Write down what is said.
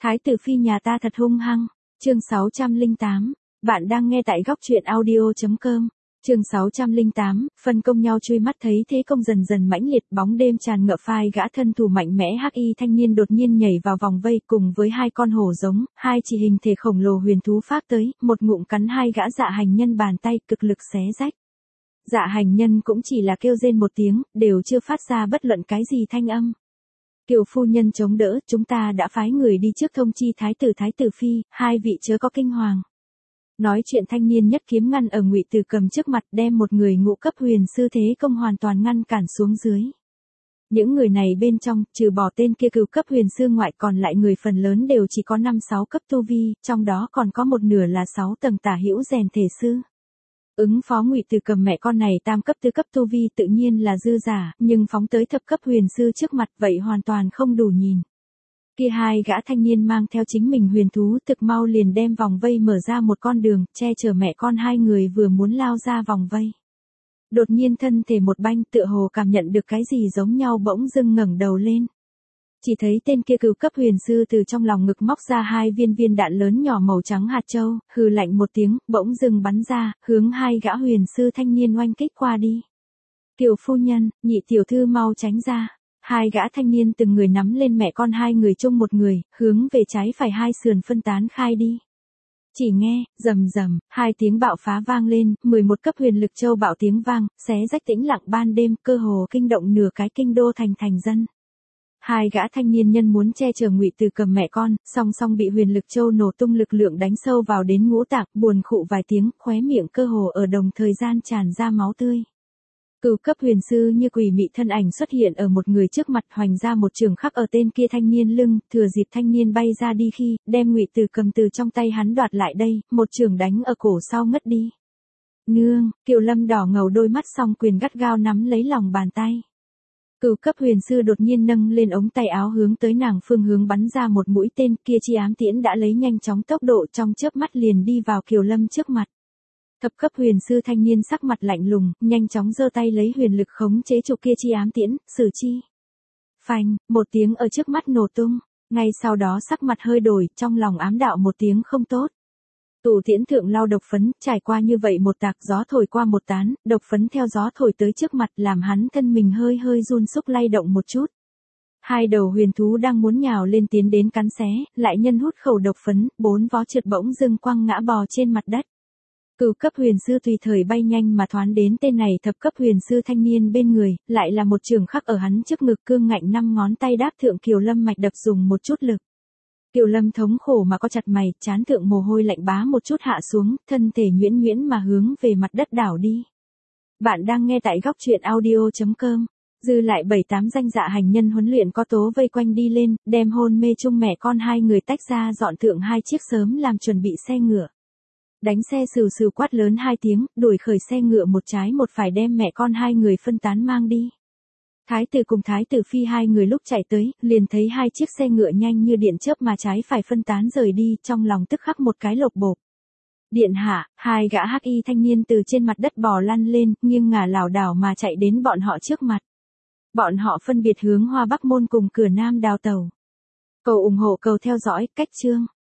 Thái tử phi nhà ta thật hung hăng. Chương 608. Bạn đang nghe tại góc truyện audio.com. Chương 608, phân công nhau truy mắt thấy thế công dần dần mãnh liệt, bóng đêm tràn ngập phai gã thân thủ mạnh mẽ hắc y thanh niên đột nhiên nhảy vào vòng vây cùng với hai con hổ giống, hai chỉ hình thể khổng lồ huyền thú phác tới, một ngụm cắn hai gã dạ hành nhân bàn tay cực lực xé rách. Dạ hành nhân cũng chỉ là kêu rên một tiếng, đều chưa phát ra bất luận cái gì thanh âm. Kiều phu nhân chống đỡ, chúng ta đã phái người đi trước thông chi thái tử phi, hai vị chớ có kinh hoàng. Nói chuyện thanh niên nhất kiếm ngăn ở Ngụy Từ Cầm trước mặt, đem một người ngũ cấp huyền sư thế công hoàn toàn ngăn cản xuống dưới. Những người này bên trong, trừ bỏ tên kia cửu cấp huyền sư ngoại, còn lại người phần lớn đều chỉ có 5-6 cấp tu vi, trong đó còn có một nửa là 6 tầng tả hữu rèn thể sư. Ứng phó Ngụy Từ Cầm mẹ con này tam cấp tư cấp tu vi tự nhiên là dư giả, nhưng phóng tới thập cấp huyền sư trước mặt vậy hoàn toàn không đủ nhìn. Kia hai gã thanh niên mang theo chính mình huyền thú thực mau liền đem vòng vây mở ra một con đường, che chở mẹ con hai người vừa muốn lao ra vòng vây. Đột nhiên thân thể một banh, tựa hồ cảm nhận được cái gì giống nhau, bỗng dưng ngẩng đầu lên. Chỉ thấy tên kia cửu cấp huyền sư từ trong lòng ngực móc ra hai viên đạn lớn nhỏ màu trắng hạt châu, hừ lạnh một tiếng, bỗng dưng bắn ra, hướng hai gã huyền sư thanh niên oanh kích qua đi. Kiều phu nhân, nhị tiểu thư mau tránh ra. Hai gã thanh niên từng người nắm lên mẹ con hai người chung một người, hướng về trái phải hai sườn phân tán khai đi. Chỉ nghe, rầm rầm, hai tiếng bạo phá vang lên, 11 cấp huyền lực châu bạo tiếng vang, xé rách tĩnh lặng ban đêm, cơ hồ kinh động nửa cái kinh đô thành dân. Hai gã thanh niên nhân muốn che chở Ngụy Từ Cầm mẹ con, song song bị huyền lực châu nổ tung lực lượng đánh sâu vào đến ngũ tạng, buồn khụ vài tiếng, khóe miệng cơ hồ ở đồng thời gian tràn ra máu tươi. Cửu cấp huyền sư như quỷ mị thân ảnh xuất hiện ở một người trước mặt, hoành ra một trường khắc ở tên kia thanh niên lưng, thừa dịp thanh niên bay ra đi khi, đem Ngụy Từ Cầm từ trong tay hắn đoạt lại đây, một trường đánh ở cổ sau ngất đi. Nương, Kiều Lâm đỏ ngầu đôi mắt song quyền gắt gao nắm lấy lòng bàn tay. Cửu cấp huyền sư đột nhiên nâng lên ống tay áo hướng tới nàng phương hướng bắn ra một mũi tên, kia chi ám tiễn đã lấy nhanh chóng tốc độ trong chớp mắt liền đi vào Kiều Lâm trước mặt. Thập cấp huyền sư thanh niên sắc mặt lạnh lùng, nhanh chóng giơ tay lấy huyền lực khống chế trụ kia chi ám tiễn, xử chi. Phanh, một tiếng ở trước mắt nổ tung, ngay sau đó sắc mặt hơi đổi, trong lòng ám đạo một tiếng không tốt. Tụ tiễn thượng lao độc phấn, trải qua như vậy một tạc gió thổi qua một tán, độc phấn theo gió thổi tới trước mặt làm hắn thân mình hơi hơi run xúc lay động một chút. Hai đầu huyền thú đang muốn nhào lên tiến đến cắn xé, lại nhân hút khẩu độc phấn, bốn vó trượt bỗng dưng quăng ngã bò trên mặt đất. Cửu cấp huyền sư tùy thời bay nhanh mà thoán đến tên này thập cấp huyền sư thanh niên bên người, lại là một trường khắc ở hắn trước ngực, cương ngạnh 5 ngón tay đáp thượng Kiều Lâm mạch đập dùng một chút lực. Kiều Lâm thống khổ mà co chặt mày, trán thượng mồ hôi lạnh bá một chút hạ xuống, thân thể nhuyễn nhuyễn mà hướng về mặt đất đảo đi. Bạn đang nghe tại góc truyện audio.com. Dư lại 7-8 danh dạ hành nhân huấn luyện có tố vây quanh đi lên, đem hôn mê chung mẹ con hai người tách ra, dọn thượng hai chiếc sớm làm chuẩn bị xe ngựa. Đánh xe sừ sừ quát lớn 2 tiếng, đuổi khởi xe ngựa một trái một phải đem mẹ con hai người phân tán mang đi. Thái tử cùng thái tử phi hai người lúc chạy tới, liền thấy hai chiếc xe ngựa nhanh như điện chớp mà trái phải phân tán rời đi, trong lòng tức khắc một cái lột bột. Điện hạ, hai gã hắc y thanh niên từ trên mặt đất bò lăn lên, nghiêng ngả lảo đảo mà chạy đến bọn họ trước mặt. Bọn họ phân biệt hướng Hoa Bắc môn cùng cửa Nam đào tàu. Cầu ủng hộ, cầu theo dõi, cách chương.